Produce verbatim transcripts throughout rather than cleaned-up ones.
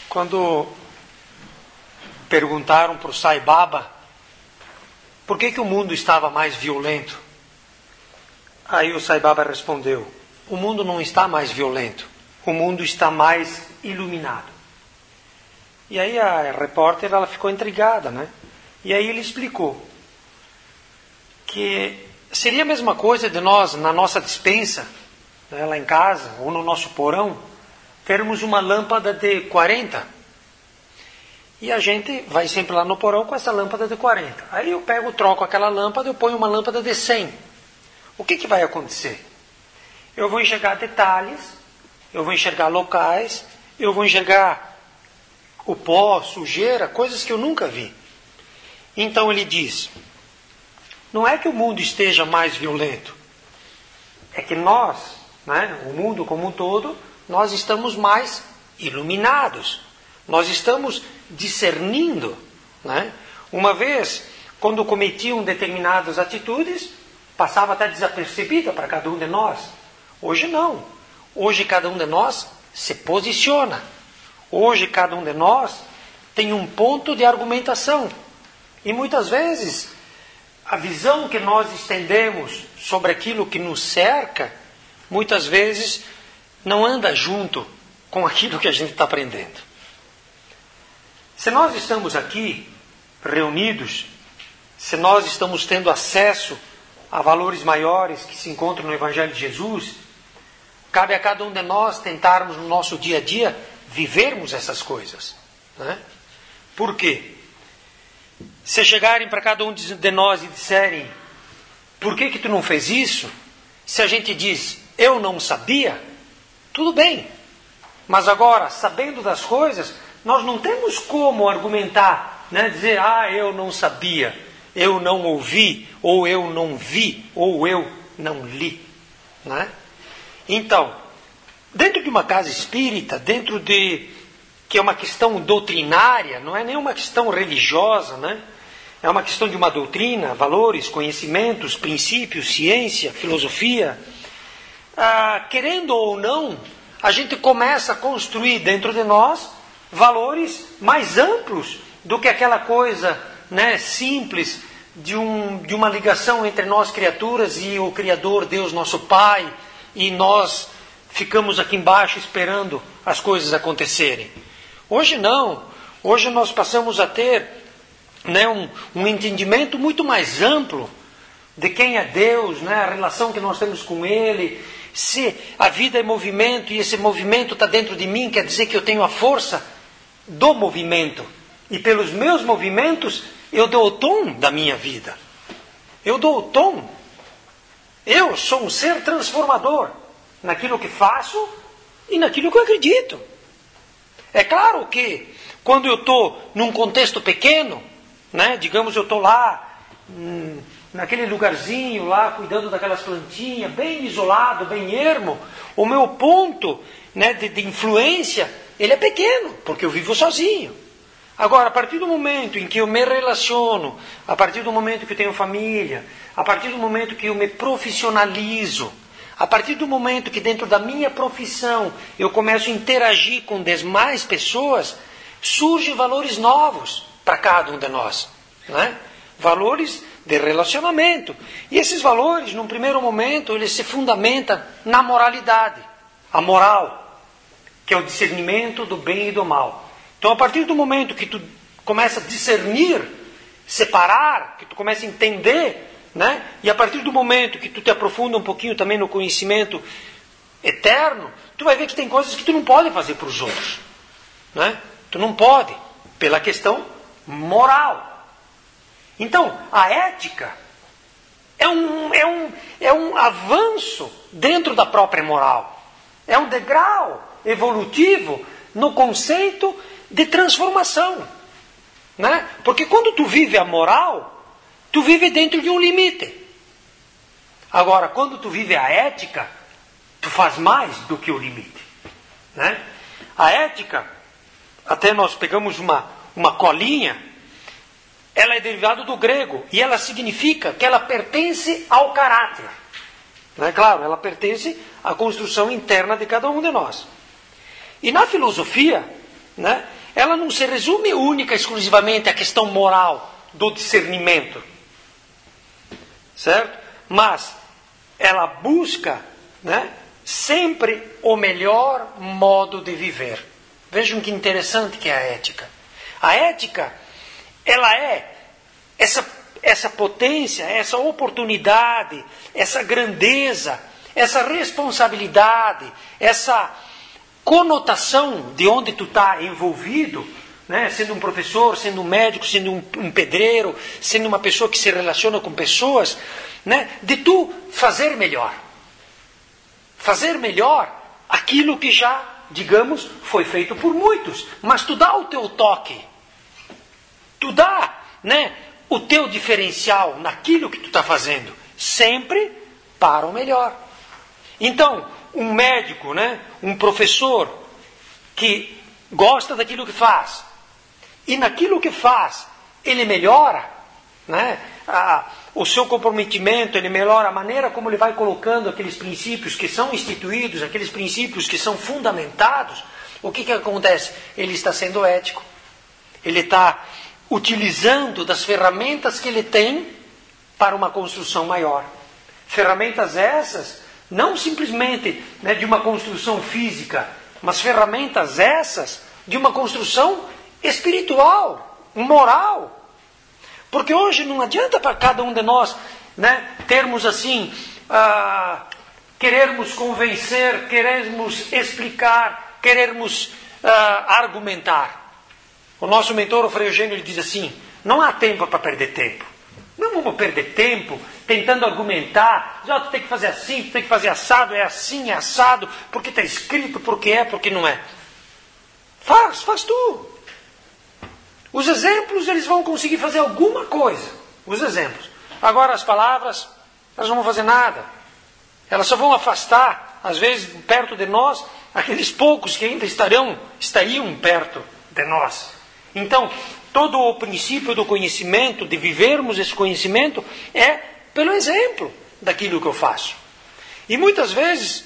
Quando perguntaram para o Sai Baba por que, que o mundo estava mais violento, aí o Sai Baba respondeu: o mundo não está mais violento, o mundo está mais iluminado. E aí a repórter ela ficou intrigada, né? E aí ele explicou que seria a mesma coisa de nós, na nossa despensa, né, lá em casa, ou no nosso porão, termos uma lâmpada de quarenta. E a gente vai sempre lá no porão com essa lâmpada de quarenta. Aí eu pego, troco aquela lâmpada, eu ponho uma lâmpada de cem. O que, que vai acontecer? Eu vou enxergar detalhes, eu vou enxergar locais, eu vou enxergar o pó, sujeira, coisas que eu nunca vi. Então ele diz, não é que o mundo esteja mais violento, é que nós, né, o mundo como um todo, nós estamos mais iluminados. Nós estamos discernindo, né? Uma vez, quando cometiam determinadas atitudes, passava até desapercebida para cada um de nós. Hoje não. Hoje cada um de nós se posiciona. Hoje cada um de nós tem um ponto de argumentação. E muitas vezes, a visão que nós estendemos sobre aquilo que nos cerca, muitas vezes não anda junto com aquilo que a gente está aprendendo. Se nós estamos aqui reunidos, se nós estamos tendo acesso a valores maiores que se encontram no Evangelho de Jesus, cabe a cada um de nós tentarmos no nosso dia a dia vivermos essas coisas, né? Por quê? Se chegarem para cada um de nós e disserem, por que que tu não fez isso? Se a gente diz, eu não sabia, tudo bem. Mas agora, sabendo das coisas, nós não temos como argumentar, né? Dizer, ah, eu não sabia, eu não ouvi, ou eu não vi, ou eu não li, né? Então, dentro de uma casa espírita, dentro de, que é uma questão doutrinária, não é nem uma questão religiosa, né? É uma questão de uma doutrina, valores, conhecimentos, princípios, ciência, filosofia. Ah, querendo ou não, a gente começa a construir dentro de nós valores mais amplos do que aquela coisa, né, simples de, um, de uma ligação entre nós criaturas e o Criador, Deus nosso Pai, e nós ficamos aqui embaixo esperando as coisas acontecerem. Hoje não. Hoje nós passamos a ter, né, um, um entendimento muito mais amplo de quem é Deus, né, a relação que nós temos com Ele. Se a vida é movimento e esse movimento está dentro de mim, quer dizer que eu tenho a força do movimento. E pelos meus movimentos, eu dou o tom da minha vida. Eu dou o tom. Eu sou um ser transformador naquilo que faço e naquilo que eu acredito. É claro que quando eu estou num contexto pequeno, né, digamos eu estou lá, hum, naquele lugarzinho lá, cuidando daquelas plantinhas, bem isolado, bem ermo, o meu ponto, né, de, de influência, ele é pequeno, porque eu vivo sozinho. Agora, a partir do momento em que eu me relaciono, a partir do momento que eu tenho família, a partir do momento que eu me profissionalizo, a partir do momento que dentro da minha profissão eu começo a interagir com demais pessoas, surgem valores novos para cada um de nós, né? Valores de relacionamento. E esses valores, num primeiro momento, eles se fundamentam na moralidade. A moral, que é o discernimento do bem e do mal. Então, a partir do momento que tu começa a discernir, separar, que tu começa a entender, né? E a partir do momento que tu te aprofunda um pouquinho também no conhecimento eterno, tu vai ver que tem coisas que tu não pode fazer para os outros, né? Tu não pode, pela questão moral. Então, a ética é um, é um, é um avanço dentro da própria moral. É um degrau evolutivo no conceito de transformação, né? Porque quando tu vive a moral, tu vive dentro de um limite. Agora, quando tu vive a ética, tu faz mais do que o limite, né? A ética, até nós pegamos uma, uma colinha, ela é derivada do grego e ela significa que ela pertence ao caráter, né? Claro, ela pertence à construção interna de cada um de nós. E na filosofia, né, ela não se resume única e exclusivamente à questão moral do discernimento, certo? Mas ela busca, né, sempre o melhor modo de viver. Vejam que interessante que é a ética. A ética, ela é essa, essa potência, essa oportunidade, essa grandeza, essa responsabilidade, essa conotação de onde tu está envolvido, né? Sendo um professor, sendo um médico, sendo um, um pedreiro, sendo uma pessoa que se relaciona com pessoas, né? De tu fazer melhor. Fazer melhor aquilo que já, digamos, foi feito por muitos. Mas tu dá o teu toque. Tu dá, né, o teu diferencial naquilo que tu está fazendo. Sempre para o melhor. Então, um médico, né, um professor que gosta daquilo que faz, e naquilo que faz ele melhora, né, a, o seu comprometimento, ele melhora a maneira como ele vai colocando aqueles princípios que são instituídos, aqueles princípios que são fundamentados, o que, que acontece? Ele está sendo ético. Ele está utilizando das ferramentas que ele tem para uma construção maior. Ferramentas essas, não simplesmente, né, de uma construção física, mas ferramentas essas de uma construção espiritual, moral. Porque hoje não adianta para cada um de nós, né, termos assim, ah, querermos convencer, querermos explicar, querermos ah, argumentar. O nosso mentor, o Frei Eugênio, ele diz assim: não há tempo para perder tempo. Não vamos perder tempo tentando argumentar. Já tu tem que fazer assim, tu tem que fazer assado, é assim, é assado, porque está escrito, porque é, porque não é. Faz, faz tu. Os exemplos, eles vão conseguir fazer alguma coisa. Os exemplos. Agora as palavras, elas não vão fazer nada. Elas só vão afastar, às vezes, perto de nós, aqueles poucos que ainda estarão, estariam perto de nós. Então, todo o princípio do conhecimento, de vivermos esse conhecimento, é pelo exemplo daquilo que eu faço. E muitas vezes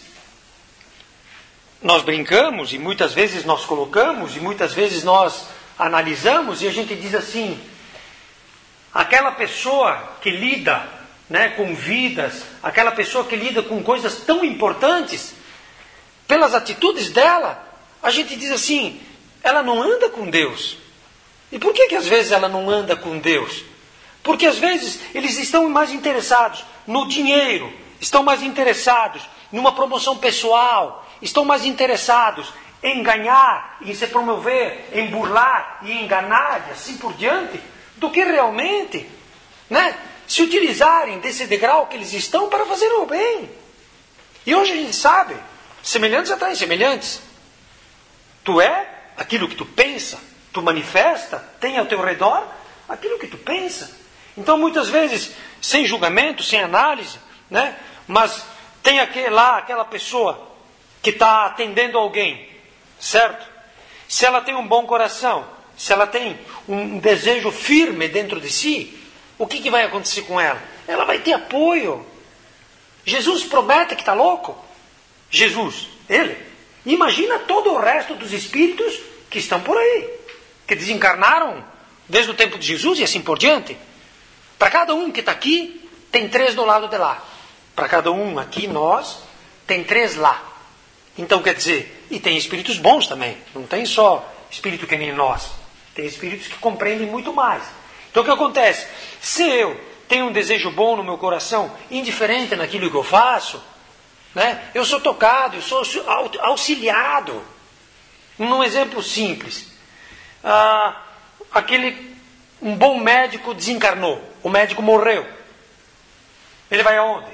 nós brincamos, e muitas vezes nós colocamos, e muitas vezes nós analisamos, e a gente diz assim: aquela pessoa que lida, né, com vidas, aquela pessoa que lida com coisas tão importantes, pelas atitudes dela, a gente diz assim: ela não anda com Deus. E por que que às vezes ela não anda com Deus? Porque às vezes eles estão mais interessados no dinheiro, estão mais interessados numa promoção pessoal, estão mais interessados em ganhar, em se promover, em burlar e enganar e assim por diante, do que realmente, né, se utilizarem desse degrau que eles estão para fazer o bem. E hoje a gente sabe, semelhantes atraem semelhantes. Tu é aquilo que tu pensa, tu manifesta, tem ao teu redor aquilo que tu pensa. Então muitas vezes, sem julgamento, sem análise, né, mas tem aquele, lá aquela pessoa que está atendendo alguém, certo? Se ela tem um bom coração, se ela tem um desejo firme dentro de si, o que, que vai acontecer com ela? Ela vai ter apoio. Jesus promete que está louco? Jesus, ele. Imagina todo o resto dos espíritos que estão por aí, que desencarnaram desde o tempo de Jesus e assim por diante. Para cada um que está aqui, tem três do lado de lá. Para cada um aqui, nós, tem três lá. Então quer dizer, e tem espíritos bons também. Não tem só espírito que nem nós. Tem espíritos que compreendem muito mais. Então o que acontece? Se eu tenho um desejo bom no meu coração, indiferente naquilo que eu faço, né, eu sou tocado, eu sou auxiliado. Um exemplo simples. Ah, aquele, um bom médico desencarnou. O médico morreu. Ele vai aonde?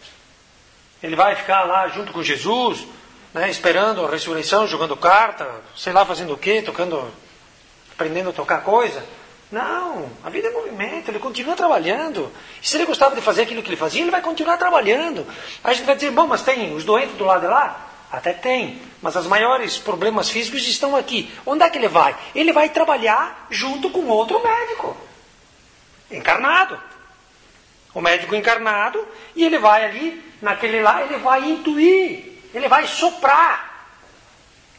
Ele vai ficar lá junto com Jesus, né, esperando a ressurreição, jogando carta, sei lá, fazendo o quê, tocando, aprendendo a tocar coisa? Não, a vida é movimento, ele continua trabalhando. E se ele gostava de fazer aquilo que ele fazia, ele vai continuar trabalhando. Aí a gente vai dizer, bom, mas tem os doentes do lado de lá? Até tem, mas os maiores problemas físicos estão aqui. Onde é que ele vai? Ele vai trabalhar junto com outro médico, encarnado. O médico encarnado, e ele vai ali, naquele lá, ele vai intuir, ele vai soprar.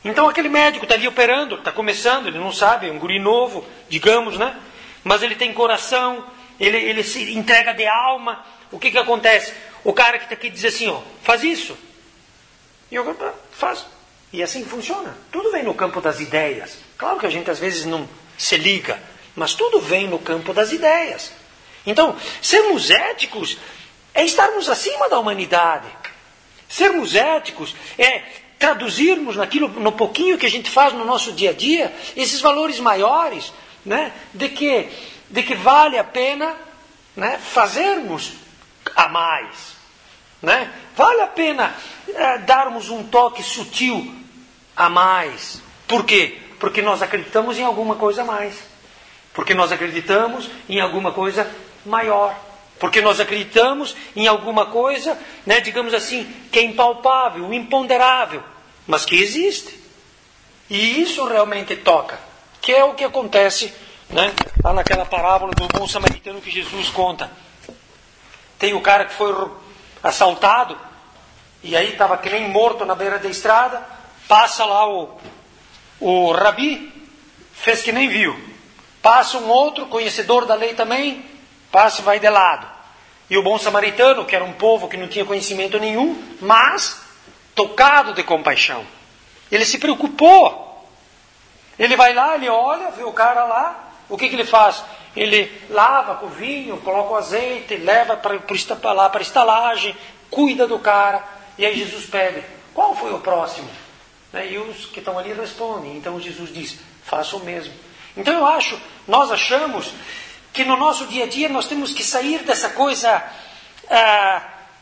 Então aquele médico está ali operando, está começando, ele não sabe, é um guri novo, digamos, né? Mas ele tem coração, ele, ele se entrega de alma. O que que acontece? O cara que está aqui diz assim, ó, faz isso. E eu faz. E assim funciona. Tudo vem no campo das ideias. Claro que a gente às vezes não se liga, mas tudo vem no campo das ideias. Então, sermos éticos é estarmos acima da humanidade. Sermos éticos é traduzirmos naquilo, no pouquinho que a gente faz no nosso dia a dia, esses valores maiores, né, de que, de que vale a pena, né, fazermos a mais. Né? Vale a pena é, darmos um toque sutil a mais. Por quê? Porque nós acreditamos em alguma coisa a mais. Porque nós acreditamos em alguma coisa maior. Porque nós acreditamos em alguma coisa, né, digamos assim, que é impalpável, imponderável, mas que existe. E isso realmente toca. Que é o que acontece, né, lá naquela parábola do bom samaritano que Jesus conta. Tem o cara que foi assaltado, e aí estava que nem morto na beira da estrada, passa lá o, o rabi, fez que nem viu. Passa um outro, conhecedor da lei também, passa e vai de lado. E o bom samaritano, que era um povo que não tinha conhecimento nenhum, mas tocado de compaixão. Ele se preocupou. Ele vai lá, ele olha, vê o cara lá, o que, que ele faz? Ele lava com o vinho, coloca o azeite, leva para lá para a estalagem, cuida do cara. E aí Jesus pede, qual foi o próximo? E os que estão ali respondem. Então Jesus diz, faça o mesmo. Então eu acho, nós achamos que no nosso dia a dia nós temos que sair dessa coisa, ah,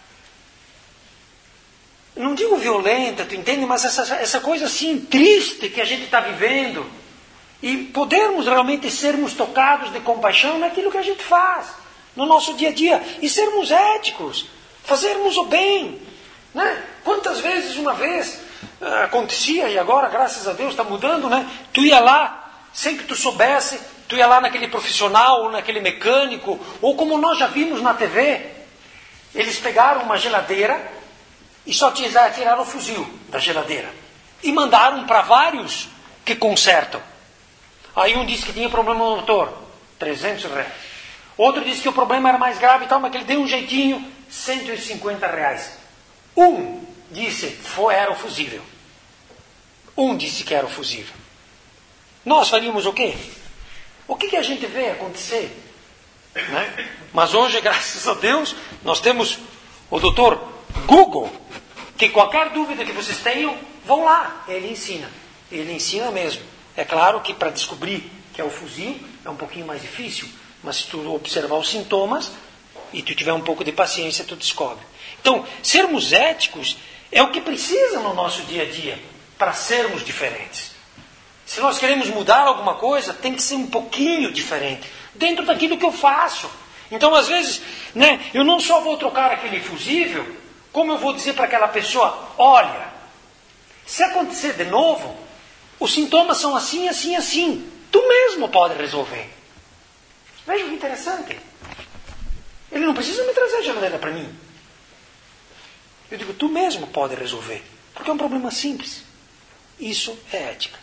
não digo violenta, tu entende? Mas essa, essa coisa assim triste que a gente está vivendo. E podermos realmente sermos tocados de compaixão naquilo que a gente faz, no nosso dia a dia. E sermos éticos, fazermos o bem. Né? Quantas vezes uma vez ah, acontecia, e agora, graças a Deus, está mudando, né? Tu ia lá, sem que tu soubesse, tu ia lá naquele profissional, ou naquele mecânico, ou como nós já vimos na T V, eles pegaram uma geladeira e só tiraram o fuzil da geladeira. E mandaram para vários que consertam. Aí um disse que tinha problema no motor, trezentos reais. Outro disse que o problema era mais grave e tal, mas que ele deu um jeitinho, cento e cinquenta reais. Um disse foi, era o fusível. Um disse que era o fusível. Nós faríamos o quê? O que, que a gente vê acontecer? Né? Mas hoje, graças a Deus, nós temos o doutor Google, que qualquer dúvida que vocês tenham, vão lá, ele ensina. Ele ensina mesmo. É claro que para descobrir que é o fuzil é um pouquinho mais difícil, mas se tu observar os sintomas e tu tiver um pouco de paciência, tu descobre. Então, sermos éticos é o que precisa no nosso dia a dia para sermos diferentes. Se nós queremos mudar alguma coisa, tem que ser um pouquinho diferente, dentro daquilo que eu faço. Então, às vezes, né, eu não só vou trocar aquele fusível, como eu vou dizer para aquela pessoa, olha, se acontecer de novo, os sintomas são assim, assim, assim. Tu mesmo pode resolver. Veja que interessante. Ele não precisa me trazer a geladeira para mim. Eu digo, tu mesmo pode resolver. Porque é um problema simples. Isso é ética.